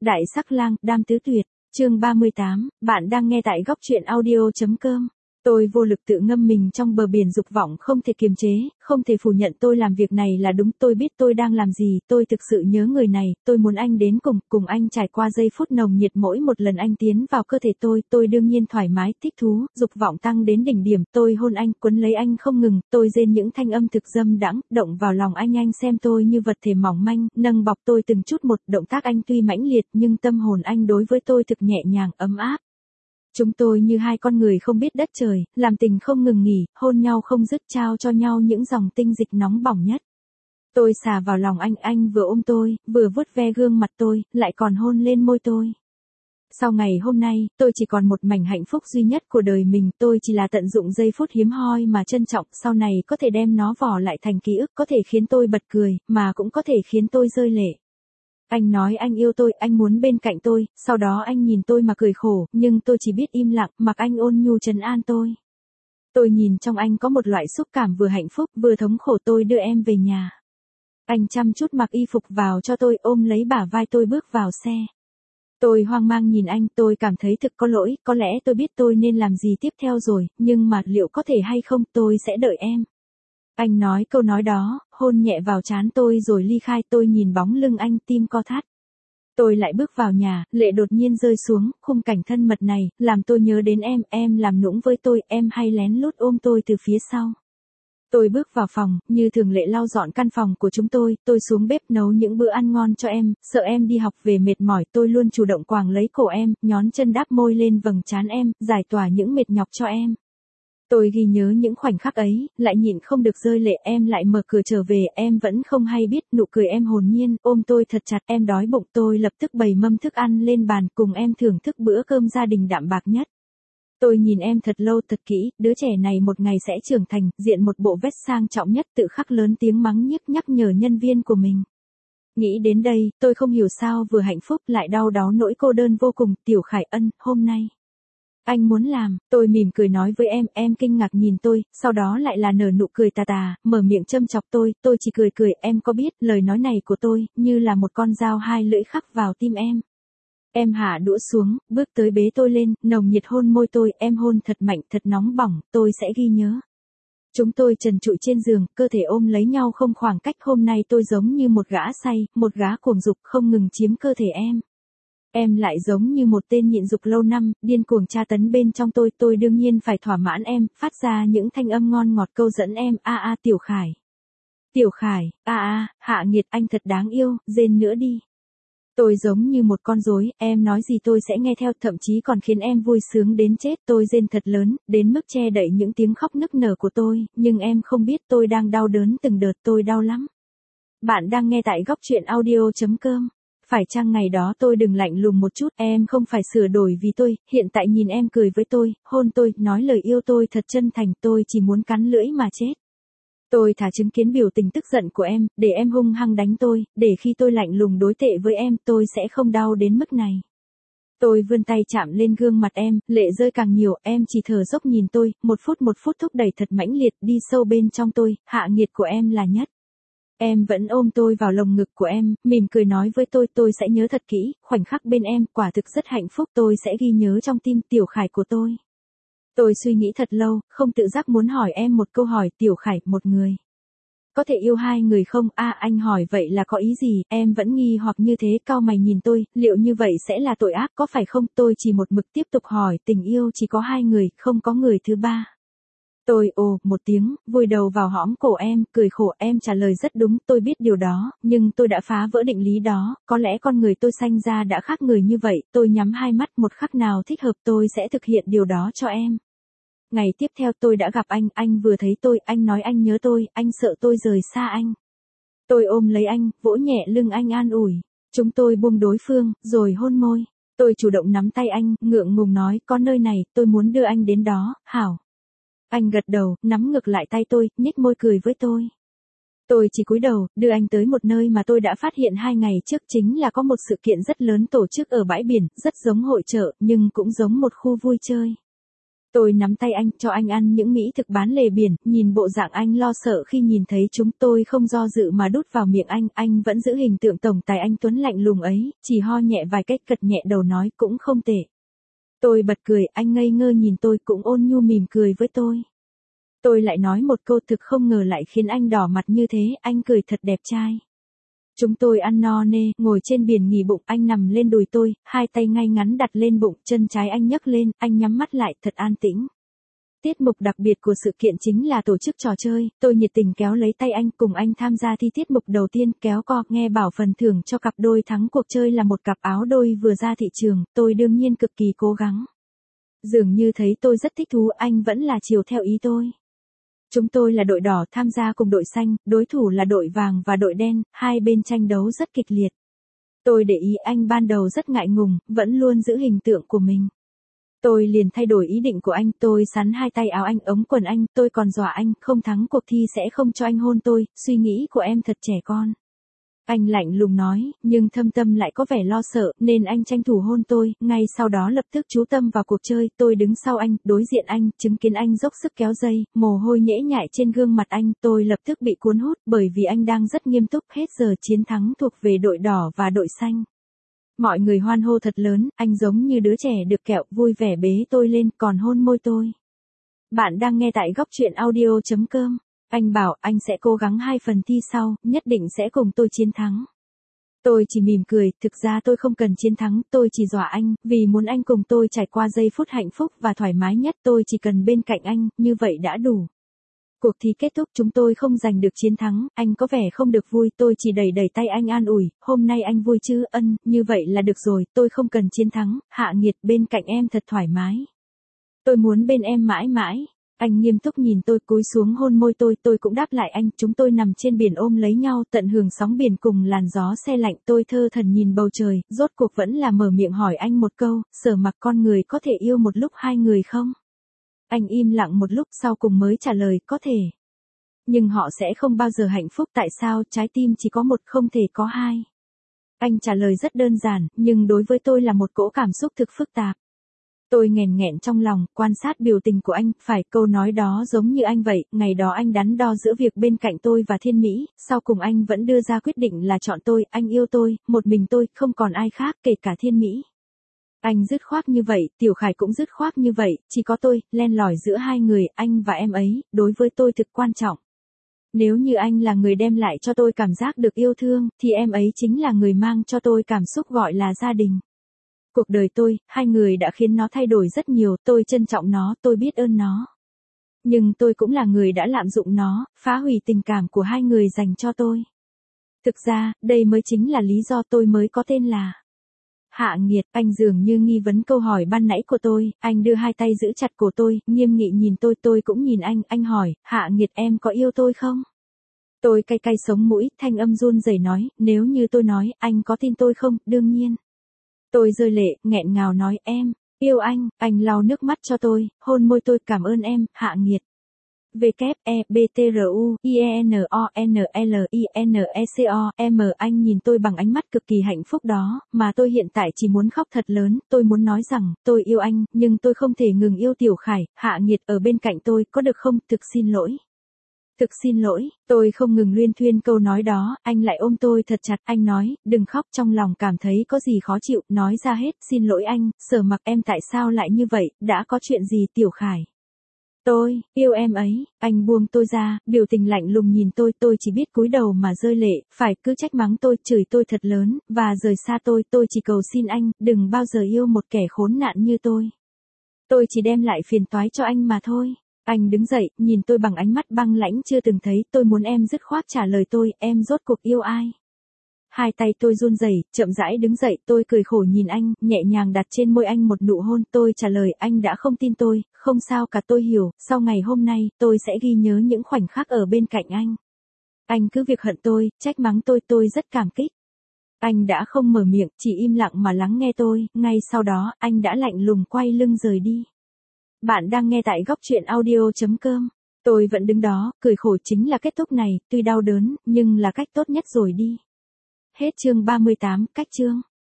Đại sắc lang, đam tứ tuyệt, chương 38, bạn đang nghe tại góc truyện audio.com. Tôi vô lực tự ngâm mình trong bờ biển dục vọng không thể kiềm chế, không thể phủ nhận tôi làm việc này là đúng, tôi biết tôi đang làm gì, tôi thực sự nhớ người này, tôi muốn anh đến cùng anh trải qua giây phút nồng nhiệt mỗi một lần anh tiến vào cơ thể tôi đương nhiên thoải mái, thích thú, dục vọng tăng đến đỉnh điểm, tôi hôn anh, quấn lấy anh không ngừng, tôi rên những thanh âm thực dâm đãng, động vào lòng anh xem tôi như vật thể mỏng manh, nâng bọc tôi từng chút một, động tác anh tuy mãnh liệt nhưng tâm hồn anh đối với tôi thực nhẹ nhàng, ấm áp. Chúng tôi như hai con người không biết đất trời, làm tình không ngừng nghỉ, hôn nhau không dứt, trao cho nhau những dòng tinh dịch nóng bỏng nhất. Tôi xà vào lòng anh vừa ôm tôi, vừa vuốt ve gương mặt tôi, lại còn hôn lên môi tôi. Sau ngày hôm nay, tôi chỉ còn một mảnh hạnh phúc duy nhất của đời mình, tôi chỉ là tận dụng giây phút hiếm hoi mà trân trọng, sau này có thể đem nó vỏ lại thành ký ức, có thể khiến tôi bật cười, mà cũng có thể khiến tôi rơi lệ. Anh nói anh yêu tôi, anh muốn bên cạnh tôi, sau đó anh nhìn tôi mà cười khổ, nhưng tôi chỉ biết im lặng, mặc anh ôn nhu trấn an tôi. Tôi nhìn trong anh có một loại xúc cảm vừa hạnh phúc vừa thống khổ, tôi đưa em về nhà. Anh chăm chút mặc y phục vào cho tôi, ôm lấy bả vai tôi bước vào xe. Tôi hoang mang nhìn anh, tôi cảm thấy thực có lỗi, có lẽ tôi biết tôi nên làm gì tiếp theo rồi, nhưng mà liệu có thể hay không, tôi sẽ đợi em. Anh nói câu nói đó, hôn nhẹ vào trán tôi rồi ly khai, tôi nhìn bóng lưng anh, tim co thắt. Tôi lại bước vào nhà, lệ đột nhiên rơi xuống, khung cảnh thân mật này, làm tôi nhớ đến em làm nũng với tôi, em hay lén lút ôm tôi từ phía sau. Tôi bước vào phòng, như thường lệ lau dọn căn phòng của chúng tôi xuống bếp nấu những bữa ăn ngon cho em, sợ em đi học về mệt mỏi, tôi luôn chủ động quàng lấy cổ em, nhón chân đáp môi lên vầng trán em, giải tỏa những mệt nhọc cho em. Tôi ghi nhớ những khoảnh khắc ấy, lại nhịn không được rơi lệ, em lại mở cửa trở về, em vẫn không hay biết, nụ cười em hồn nhiên, ôm tôi thật chặt, em đói bụng, tôi lập tức bày mâm thức ăn lên bàn, cùng em thưởng thức bữa cơm gia đình đạm bạc nhất. Tôi nhìn em thật lâu thật kỹ, đứa trẻ này một ngày sẽ trưởng thành, diện một bộ vest sang trọng nhất, tự khắc lớn tiếng mắng nhiếc nhắc nhở nhân viên của mình. Nghĩ đến đây, tôi không hiểu sao vừa hạnh phúc lại đau đáu nỗi cô đơn vô cùng, Tiểu Khải Ân, hôm nay anh muốn làm, tôi mỉm cười nói với em kinh ngạc nhìn tôi, sau đó lại là nở nụ cười tà, mở miệng châm chọc tôi chỉ cười, em có biết, lời nói này của tôi, như là một con dao hai lưỡi khắc vào tim em. Em hạ đũa xuống, bước tới bế tôi lên, nồng nhiệt hôn môi tôi, em hôn thật mạnh, thật nóng bỏng, tôi sẽ ghi nhớ. Chúng tôi trần trụi trên giường, cơ thể ôm lấy nhau không khoảng cách, hôm nay tôi giống như một gã say, một gã cuồng dục không ngừng chiếm cơ thể em. Em lại giống như một tên nhịn dục lâu năm, điên cuồng tra tấn bên trong tôi đương nhiên phải thỏa mãn em, phát ra những thanh âm ngon ngọt câu dẫn em, Tiểu Khải. Tiểu Khải, Hạ Nghiệt, anh thật đáng yêu, rên nữa đi. Tôi giống như một con rối, em nói gì tôi sẽ nghe theo, thậm chí còn khiến em vui sướng đến chết, tôi rên thật lớn, đến mức che đậy những tiếng khóc nức nở của tôi, nhưng em không biết tôi đang đau đớn từng đợt, tôi đau lắm. Bạn đang nghe tại góc truyện audio.com. Phải chăng ngày đó tôi đừng lạnh lùng một chút, em không phải sửa đổi vì tôi, hiện tại nhìn em cười với tôi, hôn tôi, nói lời yêu tôi thật chân thành, tôi chỉ muốn cắn lưỡi mà chết. Tôi thà chứng kiến biểu tình tức giận của em, để em hung hăng đánh tôi, để khi tôi lạnh lùng đối tệ với em, tôi sẽ không đau đến mức này. Tôi vươn tay chạm lên gương mặt em, lệ rơi càng nhiều, em chỉ thở dốc nhìn tôi, một phút thúc đẩy thật mãnh liệt, đi sâu bên trong tôi, Hạ Nghiệt của em là nhất. Em vẫn ôm tôi vào lồng ngực của em, mỉm cười nói với tôi sẽ nhớ thật kỹ, khoảnh khắc bên em, quả thực rất hạnh phúc, tôi sẽ ghi nhớ trong tim, Tiểu Khải của tôi. Tôi suy nghĩ thật lâu, không tự giác muốn hỏi em một câu hỏi, Tiểu Khải, một người có thể yêu hai người không? Anh hỏi vậy là có ý gì? Em vẫn nghi hoặc như thế, cau mày nhìn tôi, liệu như vậy sẽ là tội ác có phải không? Tôi chỉ một mực tiếp tục hỏi, tình yêu chỉ có hai người, không có người thứ ba. Tôi ồ một tiếng, vùi đầu vào hõm cổ em, cười khổ, em trả lời rất đúng, tôi biết điều đó, nhưng tôi đã phá vỡ định lý đó, có lẽ con người tôi sanh ra đã khác người như vậy, tôi nhắm hai mắt, một khắc nào thích hợp tôi sẽ thực hiện điều đó cho em. Ngày tiếp theo tôi đã gặp anh vừa thấy tôi, anh nói anh nhớ tôi, anh sợ tôi rời xa anh. Tôi ôm lấy anh, vỗ nhẹ lưng anh an ủi, chúng tôi buông đối phương, rồi hôn môi. Tôi chủ động nắm tay anh, ngượng ngùng nói, có nơi này, tôi muốn đưa anh đến đó, hảo. Anh gật đầu, nắm ngược lại tay tôi, nhếch môi cười với tôi. Tôi chỉ cúi đầu, đưa anh tới một nơi mà tôi đã phát hiện 2 ngày trước, chính là có một sự kiện rất lớn tổ chức ở bãi biển, rất giống hội chợ, nhưng cũng giống một khu vui chơi. Tôi nắm tay anh, cho anh ăn những mỹ thực bán lề biển, nhìn bộ dạng anh lo sợ khi nhìn thấy chúng tôi không do dự mà đút vào miệng anh vẫn giữ hình tượng tổng tài anh tuấn lạnh lùng ấy, chỉ ho nhẹ vài cách cật nhẹ đầu nói cũng không tệ. Tôi bật cười, anh ngây ngơ nhìn tôi cũng ôn nhu mỉm cười với tôi. Tôi lại nói một câu thực không ngờ lại khiến anh đỏ mặt như thế, anh cười thật đẹp trai. Chúng tôi ăn no nê, ngồi trên biển nghỉ bụng, anh nằm lên đùi tôi, hai tay ngay ngắn đặt lên bụng, chân trái anh nhấc lên, anh nhắm mắt lại, thật an tĩnh. Tiết mục đặc biệt của sự kiện chính là tổ chức trò chơi, tôi nhiệt tình kéo lấy tay anh cùng anh tham gia thi tiết mục đầu tiên, kéo co, nghe bảo phần thưởng cho cặp đôi thắng cuộc chơi là một cặp áo đôi vừa ra thị trường, tôi đương nhiên cực kỳ cố gắng. Dường như thấy tôi rất thích thú, anh vẫn là chiều theo ý tôi. Chúng tôi là đội đỏ tham gia cùng đội xanh, đối thủ là đội vàng và đội đen, hai bên tranh đấu rất kịch liệt. Tôi để ý anh ban đầu rất ngại ngùng, vẫn luôn giữ hình tượng của mình. Tôi liền thay đổi ý định của anh, tôi sắn hai tay áo anh, ống quần anh, tôi còn dọa anh, không thắng cuộc thi sẽ không cho anh hôn tôi, suy nghĩ của em thật trẻ con. Anh lạnh lùng nói, nhưng thâm tâm lại có vẻ lo sợ, nên anh tranh thủ hôn tôi, ngay sau đó lập tức chú tâm vào cuộc chơi, tôi đứng sau anh, đối diện anh, chứng kiến anh dốc sức kéo dây, mồ hôi nhễ nhại trên gương mặt anh, tôi lập tức bị cuốn hút, bởi vì anh đang rất nghiêm túc, hết giờ chiến thắng thuộc về đội đỏ và đội xanh. Mọi người hoan hô thật lớn, anh giống như đứa trẻ được kẹo, vui vẻ bế tôi lên, còn hôn môi tôi. Bạn đang nghe tại góc truyện audio.com. Anh bảo anh sẽ cố gắng 2 phần thi sau, nhất định sẽ cùng tôi chiến thắng. Tôi chỉ mỉm cười, thực ra tôi không cần chiến thắng, tôi chỉ dọa anh, vì muốn anh cùng tôi trải qua giây phút hạnh phúc và thoải mái nhất, tôi chỉ cần bên cạnh anh, như vậy đã đủ. Cuộc thi kết thúc chúng tôi không giành được chiến thắng, anh có vẻ không được vui, tôi chỉ đẩy đẩy tay anh an ủi, hôm nay anh vui chứ, như vậy là được rồi, tôi không cần chiến thắng, Hạ Nghiệt, bên cạnh em thật thoải mái. Tôi muốn bên em mãi mãi. Anh nghiêm túc nhìn tôi, cúi xuống hôn môi tôi cũng đáp lại anh, chúng tôi nằm trên biển ôm lấy nhau, tận hưởng sóng biển cùng làn gió se lạnh, tôi thơ thẩn nhìn bầu trời, rốt cuộc vẫn là mở miệng hỏi anh một câu, Sở Mặc, con người có thể yêu một lúc 2 người không? Anh im lặng một lúc sau cùng mới trả lời, có thể. Nhưng họ sẽ không bao giờ hạnh phúc, tại sao, trái tim chỉ có một, không thể có 2. Anh trả lời rất đơn giản, nhưng đối với tôi là một cỗ cảm xúc thực phức tạp. Tôi nghẹn nghẹn trong lòng, quan sát biểu tình của anh, phải, câu nói đó giống như anh vậy, ngày đó anh đắn đo giữa việc bên cạnh tôi và Thiên Mỹ, sau cùng anh vẫn đưa ra quyết định là chọn tôi, anh yêu tôi, một mình tôi, không còn ai khác, kể cả Thiên Mỹ. Anh dứt khoát như vậy, Tiểu Khải cũng dứt khoát như vậy, chỉ có tôi, len lỏi giữa hai người, anh và em ấy, đối với tôi thực quan trọng. Nếu như anh là người đem lại cho tôi cảm giác được yêu thương, thì em ấy chính là người mang cho tôi cảm xúc gọi là gia đình. Cuộc đời tôi, 2 người đã khiến nó thay đổi rất nhiều, tôi trân trọng nó, tôi biết ơn nó. Nhưng tôi cũng là người đã lạm dụng nó, phá hủy tình cảm của 2 người dành cho tôi. Thực ra, đây mới chính là lý do tôi mới có tên là Hạ Nghiệt. Anh dường như nghi vấn câu hỏi ban nãy của tôi, anh đưa 2 tay giữ chặt cổ tôi, nghiêm nghị nhìn tôi cũng nhìn anh hỏi, Hạ Nghiệt, em có yêu tôi không? Tôi cay cay sống mũi, thanh âm run rẩy nói, nếu như tôi nói, anh có tin tôi không? Đương nhiên. Tôi rơi lệ, nghẹn ngào nói, em yêu anh lau nước mắt cho tôi, hôn môi tôi, cảm ơn em, Hạ Nghiệt. WEBTRUINONLINECO anh nhìn tôi bằng ánh mắt cực kỳ hạnh phúc đó, mà tôi hiện tại chỉ muốn khóc thật lớn, tôi muốn nói rằng, tôi yêu anh, nhưng tôi không thể ngừng yêu Tiểu Khải, Hạ Nghiệt ở bên cạnh tôi, có được không, thực xin lỗi. Thực xin lỗi, tôi không ngừng luyên thuyên câu nói đó, anh lại ôm tôi thật chặt, anh nói, đừng khóc, trong lòng cảm thấy có gì khó chịu, nói ra hết, xin lỗi anh, Sở Mặc, em tại sao lại như vậy, đã có chuyện gì, Tiểu Khải? Tôi yêu em ấy, anh buông tôi ra, biểu tình lạnh lùng nhìn tôi chỉ biết cúi đầu mà rơi lệ, phải cứ trách mắng tôi, chửi tôi thật lớn, và rời xa tôi chỉ cầu xin anh, đừng bao giờ yêu một kẻ khốn nạn như tôi. Tôi chỉ đem lại phiền toái cho anh mà thôi. Anh đứng dậy, nhìn tôi bằng ánh mắt băng lãnh chưa từng thấy, tôi muốn em dứt khoát trả lời tôi, em rốt cuộc yêu ai? 2 tay tôi run rẩy, chậm rãi đứng dậy, tôi cười khổ nhìn anh, nhẹ nhàng đặt trên môi anh một nụ hôn, tôi trả lời, anh đã không tin tôi, không sao cả, tôi hiểu, sau ngày hôm nay, tôi sẽ ghi nhớ những khoảnh khắc ở bên cạnh anh. Anh cứ việc hận tôi, trách mắng tôi rất cảm kích. Anh đã không mở miệng, chỉ im lặng mà lắng nghe tôi, ngay sau đó, anh đã lạnh lùng quay lưng rời đi. Bạn đang nghe tại góc truyện audio.com. Tôi vẫn đứng đó, cười khổ, chính là kết thúc này, tuy đau đớn, nhưng là cách tốt nhất rồi đi. Hết chương 38, cách chương.